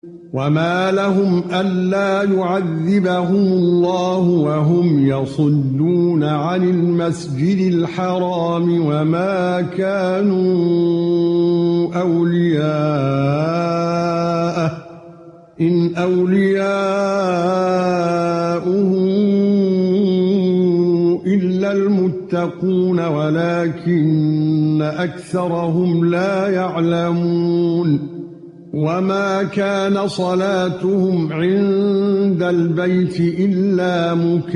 وما لهم ألا يعذبهم الله وهم يصدون عن المسجد الحرام وما كانوا أولياءه إن أولياؤه إلا المتقون ولكن أكثرهم لا يعلمون وما كان صلاتهم عند البيت إلا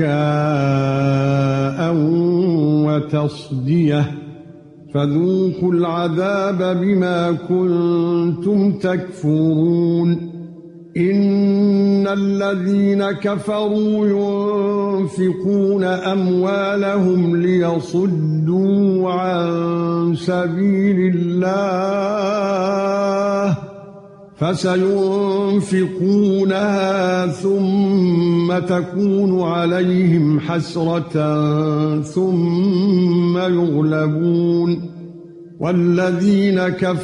مكاء وتصدية فذوقوا العذاب بما كنتم تكفرون إن الذين كفروا ينفقون أموالهم ليصدوا عن سبيل الله فسينفقونها ثم تكون عليهم حسرة ثم يغلبون والذين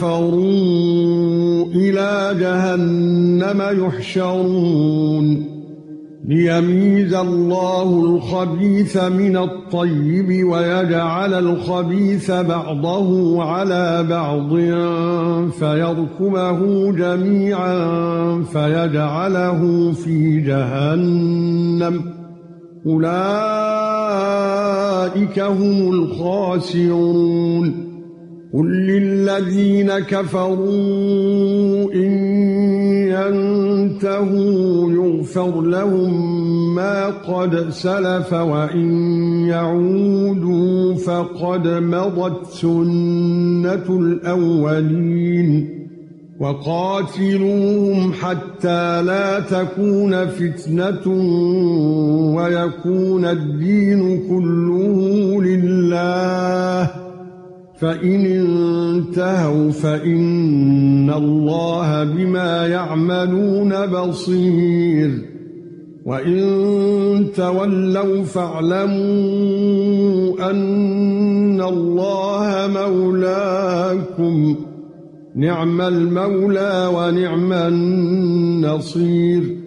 كفروا إلى جهنم يحشرون ليميز الله الخبيث من الطيب ويجعل الخبيث بعضه على بعض فيركمه جميعا فيجعله في جهنم أولئك هم الخاسرون قل للذين كفروا إن ينتهوا يغفر لهم ما قد سلف وإن يعودوا فقد مضت سنة الأولين وقاتلوهم حتى لا تكون فتنة ويكون الدين كله لله فإن انتهوا فإن الله بما يعملون بصير وإن تولوا فاعلموا أن الله مولاكم نعم المولى ونعم النصير